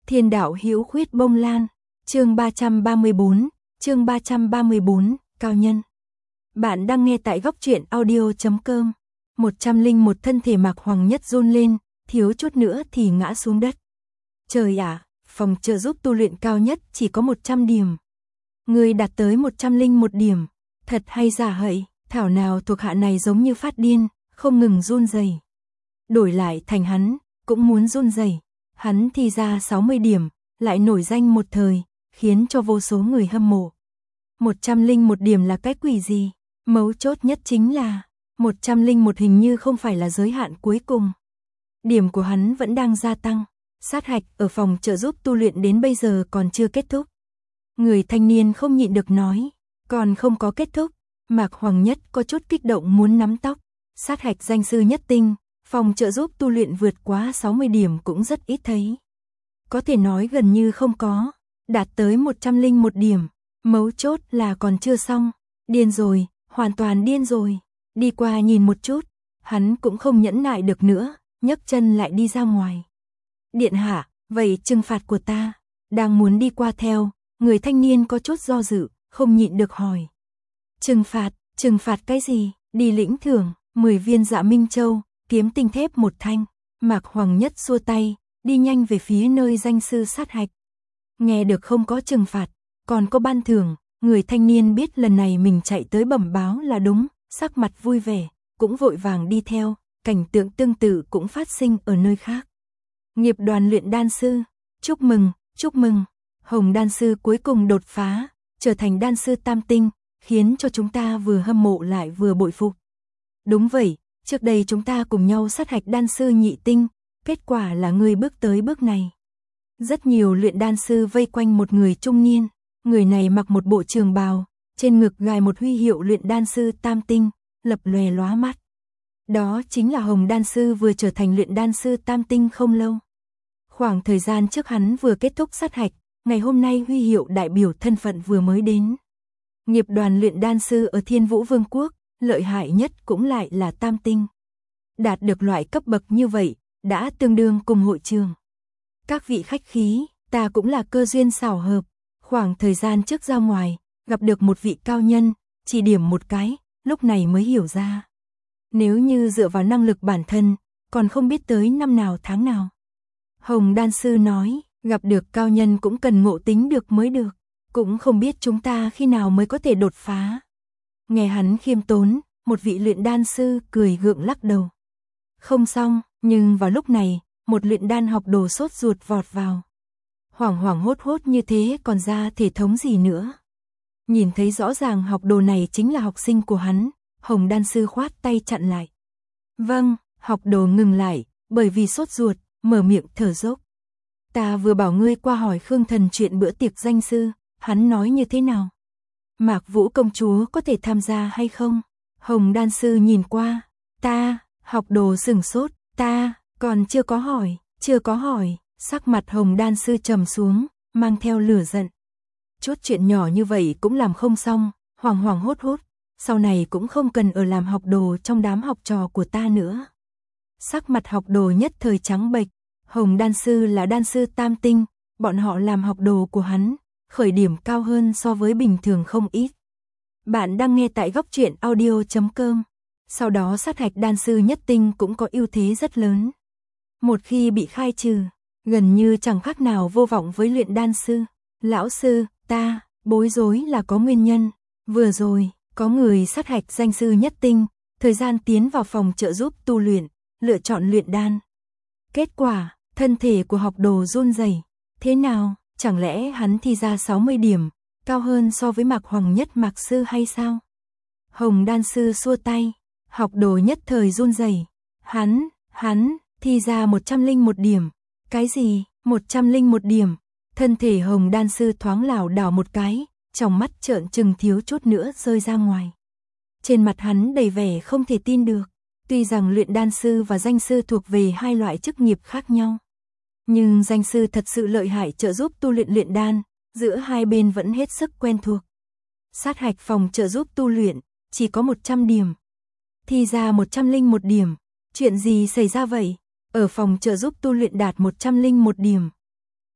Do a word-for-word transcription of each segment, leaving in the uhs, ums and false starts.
Thiên đạo hữu khuyết bông lan, chương ba trăm ba mươi bốn, chương ba trăm ba mươi bốn, cao nhân. Bạn đang nghe tại góc truyện audio chấm com. một trăm linh một thân thể Mạc Hoàng Nhất run lên, thiếu chút nữa thì ngã xuống đất. Trời ạ, phòng trợ giúp tu luyện cao nhất chỉ có một trăm điểm. Người đạt tới một trăm linh một điểm, thật hay giả hậy, thảo nào thuộc hạ này giống như phát điên, không ngừng run rẩy. Đổi lại thành hắn, cũng muốn run rẩy. Hắn thi ra sáu mươi điểm, lại nổi danh một thời, khiến cho vô số người hâm mộ. một trăm linh một điểm là cái quỷ gì? Mấu chốt nhất chính là, một trăm linh một hình như không phải là giới hạn cuối cùng. Điểm của hắn vẫn đang gia tăng, sát hạch ở phòng trợ giúp tu luyện đến bây giờ còn chưa kết thúc. Người thanh niên không nhịn được nói, còn không có kết thúc. Mạc Hoàng Nhất có chút kích động muốn nắm tóc. Sát hạch danh sư nhất tinh, phòng trợ giúp tu luyện vượt quá sáu mươi điểm cũng rất ít thấy. Có thể nói gần như không có, đạt tới một trăm linh một điểm, mấu chốt là còn chưa xong. Điên rồi, hoàn toàn điên rồi. Đi qua nhìn một chút, hắn cũng không nhẫn nại được nữa, nhấc chân lại đi ra ngoài. Điện hạ, vậy trừng phạt của ta, đang muốn đi qua theo, người thanh niên có chút do dự, không nhịn được hỏi. Trừng phạt, trừng phạt cái gì? Đi lĩnh thưởng, mười viên Dạ Minh Châu, kiếm tinh thép một thanh. Mạc Hoàng Nhất xua tay, đi nhanh về phía nơi danh sư sát hạch. Nghe được không có trừng phạt, còn có ban thưởng, người thanh niên biết lần này mình chạy tới bẩm báo là đúng, sắc mặt vui vẻ, cũng vội vàng đi theo, cảnh tượng tương tự cũng phát sinh ở nơi khác. Nghiệp đoàn luyện đan sư, chúc mừng, chúc mừng, Hồng đan sư cuối cùng đột phá, trở thành đan sư tam tinh, khiến cho chúng ta vừa hâm mộ lại vừa bội phục. Đúng vậy, trước đây chúng ta cùng nhau sát hạch đan sư nhị tinh, kết quả là ngươi bước tới bước này. Rất nhiều luyện đan sư vây quanh một người trung niên, người này mặc một bộ trường bào, trên ngực gài một huy hiệu luyện đan sư tam tinh, lập lòe lóa mắt. Đó chính là Hồng đan sư vừa trở thành luyện đan sư tam tinh không lâu. Khoảng thời gian trước hắn vừa kết thúc sát hạch, ngày hôm nay huy hiệu đại biểu thân phận vừa mới đến. Nghiệp đoàn luyện đan sư ở Thiên Vũ Vương quốc, lợi hại nhất cũng lại là tam tinh. Đạt được loại cấp bậc như vậy, đã tương đương cùng hội trường. Các vị khách khí, ta cũng là cơ duyên xảo hợp, khoảng thời gian trước ra ngoài, gặp được một vị cao nhân, chỉ điểm một cái, lúc này mới hiểu ra. Nếu như dựa vào năng lực bản thân, còn không biết tới năm nào tháng nào. Hồng đan sư nói, gặp được cao nhân cũng cần ngộ tính được mới được, cũng không biết chúng ta khi nào mới có thể đột phá. Nghe hắn khiêm tốn, một vị luyện đan sư cười gượng lắc đầu. Không xong, nhưng vào lúc này, một luyện đan học đồ sốt ruột vọt vào. Hoảng hoảng hốt hốt như thế còn ra thể thống gì nữa. Nhìn thấy rõ ràng học đồ này chính là học sinh của hắn, Hồng đan sư khoát tay chặn lại. Vâng, học đồ ngừng lại, bởi vì sốt ruột, mở miệng thở dốc. Ta vừa bảo ngươi qua hỏi Khương Thần chuyện bữa tiệc danh sư, hắn nói như thế nào? Mạc Vũ công chúa có thể tham gia hay không? Hồng đan sư nhìn qua, ta, học đồ sửng sốt, ta, còn chưa có hỏi, chưa có hỏi, sắc mặt Hồng đan sư trầm xuống, mang theo lửa giận. Chút chuyện nhỏ như vậy cũng làm không xong, hoảng hoảng hốt hốt, sau này cũng không cần ở làm học đồ trong đám học trò của ta nữa. Sắc mặt học đồ nhất thời trắng bệch, Hồng đan sư là đan sư tam tinh, bọn họ làm học đồ của hắn, khởi điểm cao hơn so với bình thường không ít. Bạn đang nghe tại góc truyện audio chấm com. Sau đó sát hạch đan sư nhất tinh cũng có ưu thế rất lớn. Một khi bị khai trừ, gần như chẳng khác nào vô vọng với luyện đan sư. Lão sư, ta, bối rối là có nguyên nhân. Vừa rồi, có người sát hạch danh sư nhất tinh, thời gian tiến vào phòng trợ giúp tu luyện, lựa chọn luyện đan. Kết quả, thân thể của học đồ run rẩy. Thế nào, chẳng lẽ hắn thi ra sáu mươi điểm, cao hơn so với Mạc Hoàng Nhất Mạc sư hay sao? Hồng đan sư xua tay, học đồ nhất thời run rẩy. Hắn, hắn, thi ra một trăm linh một điểm. Cái gì, một trăm linh một điểm? Thân thể Hồng đan sư thoáng lảo đảo một cái, trong mắt trợn trừng thiếu chút nữa rơi ra ngoài. Trên mặt hắn đầy vẻ không thể tin được, tuy rằng luyện đan sư và danh sư thuộc về hai loại chức nghiệp khác nhau. Nhưng danh sư thật sự lợi hại trợ giúp tu luyện luyện đan, giữa hai bên vẫn hết sức quen thuộc. Sát hạch phòng trợ giúp tu luyện, chỉ có một trăm điểm. Thi ra một trăm linh một điểm, chuyện gì xảy ra vậy? Ở phòng trợ giúp tu luyện đạt một trăm linh một điểm.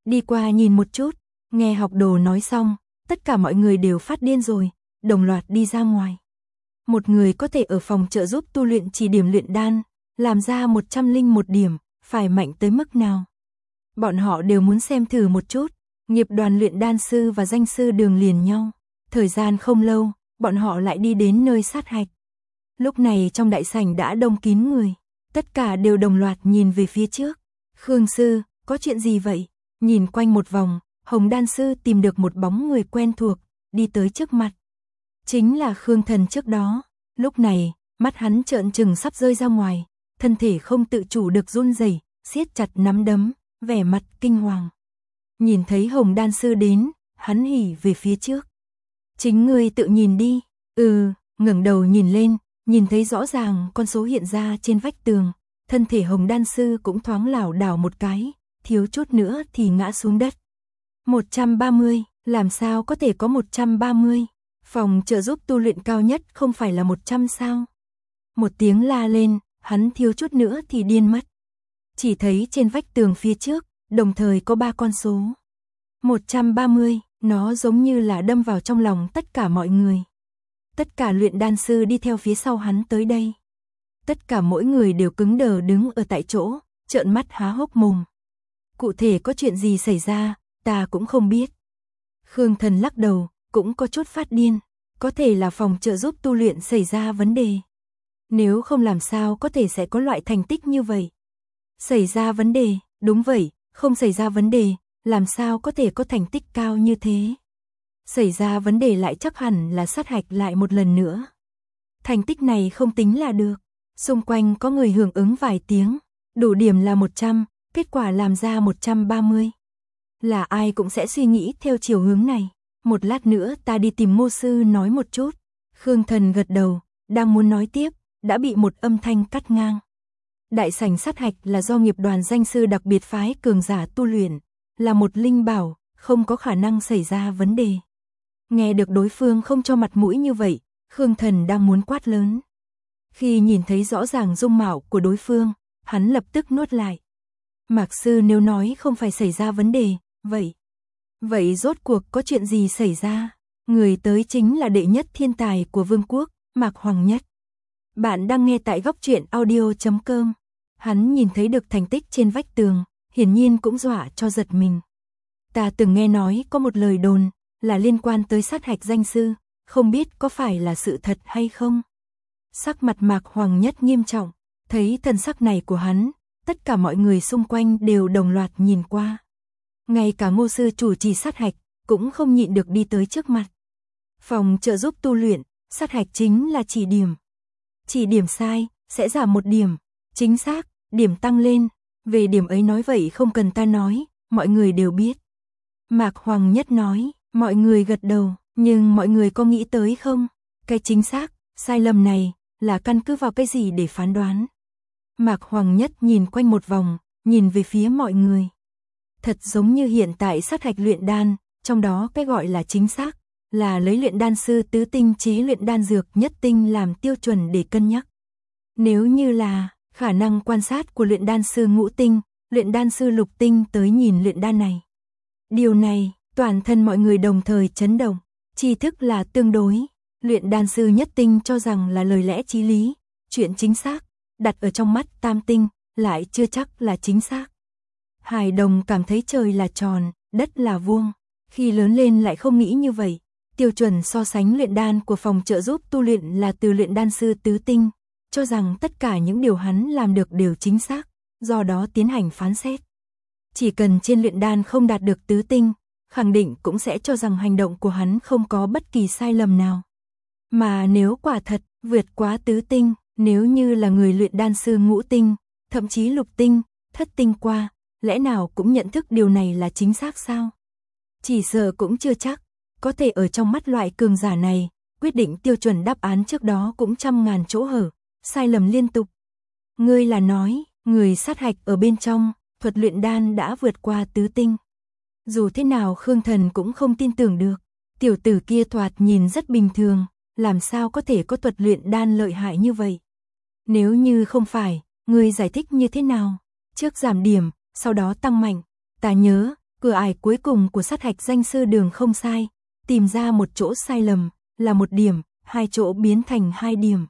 Đi qua nhìn một chút, nghe học đồ nói xong, tất cả mọi người đều phát điên rồi, đồng loạt đi ra ngoài. Một người có thể ở phòng trợ giúp tu luyện chỉ điểm luyện đan, làm ra một trăm linh một điểm, phải mạnh tới mức nào. Bọn họ đều muốn xem thử một chút, nghiệp đoàn luyện đan sư và danh sư đường liền nhau. Thời gian không lâu, bọn họ lại đi đến nơi sát hạch. Lúc này trong đại sảnh đã đông kín người, tất cả đều đồng loạt nhìn về phía trước. Khương sư, có chuyện gì vậy? Nhìn quanh một vòng, Hồng đan sư tìm được một bóng người quen thuộc, đi tới trước mặt. Chính là Khương Thần trước đó. Lúc này, mắt hắn trợn trừng sắp rơi ra ngoài, thân thể không tự chủ được run rẩy, siết chặt nắm đấm, vẻ mặt kinh hoàng. Nhìn thấy Hồng đan sư đến, hắn hỉ về phía trước. Chính ngươi tự nhìn đi. Ừ, ngẩng đầu nhìn lên, nhìn thấy rõ ràng con số hiện ra trên vách tường, thân thể Hồng đan sư cũng thoáng lảo đảo một cái, thiếu chút nữa thì ngã xuống đất. một trăm ba mươi, làm sao có thể có một trăm ba mươi? Phòng trợ giúp tu luyện cao nhất không phải là một trăm sao? Một tiếng la lên, hắn thiếu chút nữa thì điên mất. Chỉ thấy trên vách tường phía trước, đồng thời có ba con số. một trăm ba mươi, nó giống như là đâm vào trong lòng tất cả mọi người. Tất cả luyện đan sư đi theo phía sau hắn tới đây. Tất cả mỗi người đều cứng đờ đứng ở tại chỗ, trợn mắt há hốc mồm. Cụ thể có chuyện gì xảy ra, ta cũng không biết. Khương Thần lắc đầu, cũng có chút phát điên. Có thể là phòng trợ giúp tu luyện xảy ra vấn đề. Nếu không làm sao có thể sẽ có loại thành tích như vậy. Xảy ra vấn đề, đúng vậy, không xảy ra vấn đề, làm sao có thể có thành tích cao như thế. Xảy ra vấn đề lại chắc hẳn là sát hạch lại một lần nữa. Thành tích này không tính là được. Xung quanh có người hưởng ứng vài tiếng, đủ điểm là một trăm, kết quả làm ra một trăm ba mươi. Là ai cũng sẽ suy nghĩ theo chiều hướng này. Một lát nữa ta đi tìm Ngô sư nói một chút. Khương Thần gật đầu, đang muốn nói tiếp, đã bị một âm thanh cắt ngang. Đại sảnh sát hạch là do nghiệp đoàn danh sư đặc biệt phái cường giả tu luyện, là một linh bảo, không có khả năng xảy ra vấn đề. Nghe được đối phương không cho mặt mũi như vậy, Khương Thần đang muốn quát lớn. Khi nhìn thấy rõ ràng dung mạo của đối phương, hắn lập tức nuốt lại. Mạc sư nếu nói không phải xảy ra vấn đề, vậy... Vậy rốt cuộc có chuyện gì xảy ra? Người tới chính là đệ nhất thiên tài của vương quốc, Mạc Hoàng Nhất. Bạn đang nghe tại góc truyện audio chấm com. Hắn nhìn thấy được thành tích trên vách tường, hiển nhiên cũng dọa cho giật mình. Ta từng nghe nói có một lời đồn, là liên quan tới sát hạch danh sư, không biết có phải là sự thật hay không? Sắc mặt Mạc Hoàng Nhất nghiêm trọng, thấy thần sắc này của hắn, tất cả mọi người xung quanh đều đồng loạt nhìn qua. Ngay cả Ngô sư chủ trì sát hạch, cũng không nhịn được đi tới trước mặt. Phòng trợ giúp tu luyện, sát hạch chính là chỉ điểm. Chỉ điểm sai, sẽ giảm một điểm. Chính xác, điểm tăng lên. Về điểm ấy nói vậy không cần ta nói, mọi người đều biết. Mạc Hoàng Nhất nói, mọi người gật đầu, nhưng mọi người có nghĩ tới không? Cái chính xác, sai lầm này, là căn cứ vào cái gì để phán đoán? Mạc Hoàng Nhất nhìn quanh một vòng, nhìn về phía mọi người. Thật giống như hiện tại sát hạch luyện đan, trong đó cái gọi là chính xác, là lấy luyện đan sư tứ tinh chế luyện đan dược nhất tinh làm tiêu chuẩn để cân nhắc. Nếu như là khả năng quan sát của luyện đan sư ngũ tinh, luyện đan sư lục tinh tới nhìn luyện đan này. Điều này, toàn thân mọi người đồng thời chấn động, tri thức là tương đối. Luyện đan sư nhất tinh cho rằng là lời lẽ chí lý, chuyện chính xác, đặt ở trong mắt tam tinh, lại chưa chắc là chính xác. Hải đồng cảm thấy trời là tròn, đất là vuông, khi lớn lên lại không nghĩ như vậy. Tiêu chuẩn so sánh luyện đan của phòng trợ giúp tu luyện là từ luyện đan sư tứ tinh, cho rằng tất cả những điều hắn làm được đều chính xác, do đó tiến hành phán xét. Chỉ cần trên luyện đan không đạt được tứ tinh, khẳng định cũng sẽ cho rằng hành động của hắn không có bất kỳ sai lầm nào. Mà nếu quả thật vượt quá tứ tinh, nếu như là người luyện đan sư ngũ tinh, thậm chí lục tinh, thất tinh qua, lẽ nào cũng nhận thức điều này là chính xác sao? Chỉ sợ cũng chưa chắc, có thể ở trong mắt loại cường giả này, quyết định tiêu chuẩn đáp án trước đó cũng trăm ngàn chỗ hở, sai lầm liên tục. Ngươi là nói, người sát hạch ở bên trong, thuật luyện đan đã vượt qua tứ tinh. Dù thế nào Khương Thần cũng không tin tưởng được, tiểu tử kia thoạt nhìn rất bình thường, làm sao có thể có thuật luyện đan lợi hại như vậy? Nếu như không phải, ngươi giải thích như thế nào? Trước giảm điểm, sau đó tăng mạnh, ta nhớ, Cửa ải cuối cùng của sát hạch danh sư đường không sai, tìm ra một chỗ sai lầm, là một điểm, hai chỗ biến thành hai điểm.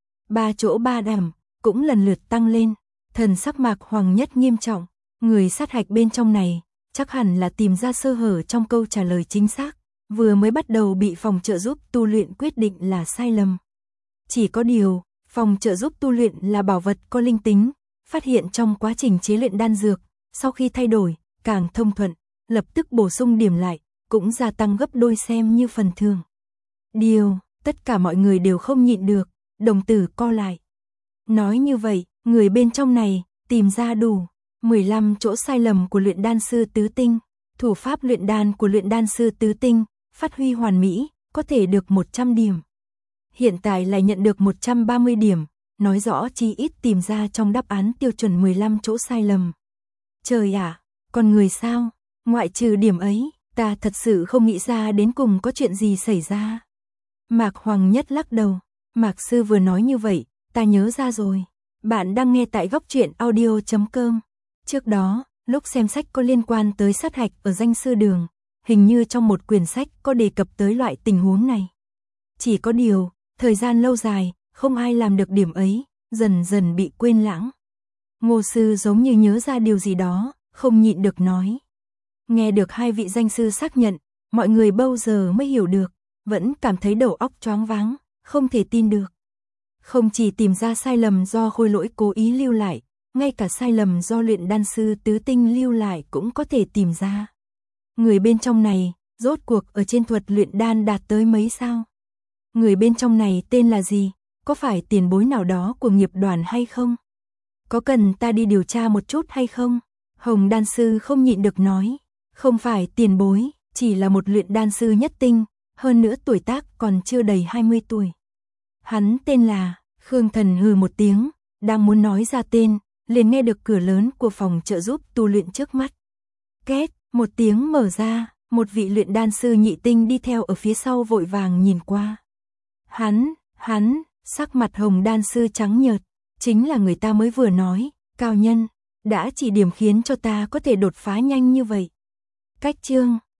Ba chỗ ba điểm, cũng lần lượt tăng lên, thần sắc Mạc Hoàng Nhất nghiêm trọng, người sát hạch bên trong này, chắc hẳn là tìm ra sơ hở trong câu trả lời chính xác, vừa mới bắt đầu bị phòng trợ giúp tu luyện quyết định là sai lầm. Chỉ có điều, phòng trợ giúp tu luyện là bảo vật có linh tính, phát hiện trong quá trình chế luyện đan dược, sau khi thay đổi, càng thông thuận, lập tức bổ sung điểm lại, cũng gia tăng gấp đôi xem như phần thường. Điều, tất cả mọi người đều không nhịn được, đồng tử co lại. Nói như vậy, người bên trong này, tìm ra đủ mười lăm chỗ sai lầm của luyện đan sư tứ tinh, thủ pháp luyện đan của luyện đan sư tứ tinh, phát huy hoàn mỹ, có thể được một trăm điểm. Hiện tại lại nhận được một trăm ba mươi điểm, nói rõ chi ít tìm ra trong đáp án tiêu chuẩn mười lăm chỗ sai lầm. Trời ạ, à, con người sao, ngoại trừ điểm ấy, ta thật sự không nghĩ ra đến cùng có chuyện gì xảy ra. Mạc Hoàng Nhất lắc đầu, Mạc Sư vừa nói như vậy, ta nhớ ra rồi. Bạn đang nghe tại góc truyện audio chấm com. Trước đó, lúc xem sách có liên quan tới sát hạch ở danh sư đường, hình như trong một quyển sách có đề cập tới loại tình huống này. Chỉ có điều, thời gian lâu dài, không ai làm được điểm ấy, dần dần bị quên lãng. Ngô Sư giống như nhớ ra điều gì đó, không nhịn được nói. Nghe được hai vị danh sư xác nhận, mọi người bao giờ mới hiểu được, vẫn cảm thấy đầu óc choáng váng, không thể tin được. Không chỉ tìm ra sai lầm do khôi lỗi cố ý lưu lại, ngay cả sai lầm do luyện đan sư tứ tinh lưu lại cũng có thể tìm ra. Người bên trong này, rốt cuộc ở trên thuật luyện đan đạt tới mấy sao? Người bên trong này tên là gì? Có phải tiền bối nào đó của nghiệp đoàn hay không? Có cần ta đi điều tra một chút hay không? Hồng đan sư không nhịn được nói. Không phải tiền bối, chỉ là một luyện đan sư nhất tinh, hơn nữa tuổi tác còn chưa đầy hai mươi tuổi. Hắn tên là, Khương Thần hừ một tiếng, đang muốn nói ra tên, liền nghe được cửa lớn của phòng trợ giúp tu luyện trước mắt. Két, một tiếng mở ra, một vị luyện đan sư nhị tinh đi theo ở phía sau vội vàng nhìn qua. Hắn, hắn, sắc mặt Hồng đan sư trắng nhợt, chính là người ta mới vừa nói, cao nhân, đã chỉ điểm khiến cho ta có thể đột phá nhanh như vậy. Cách chương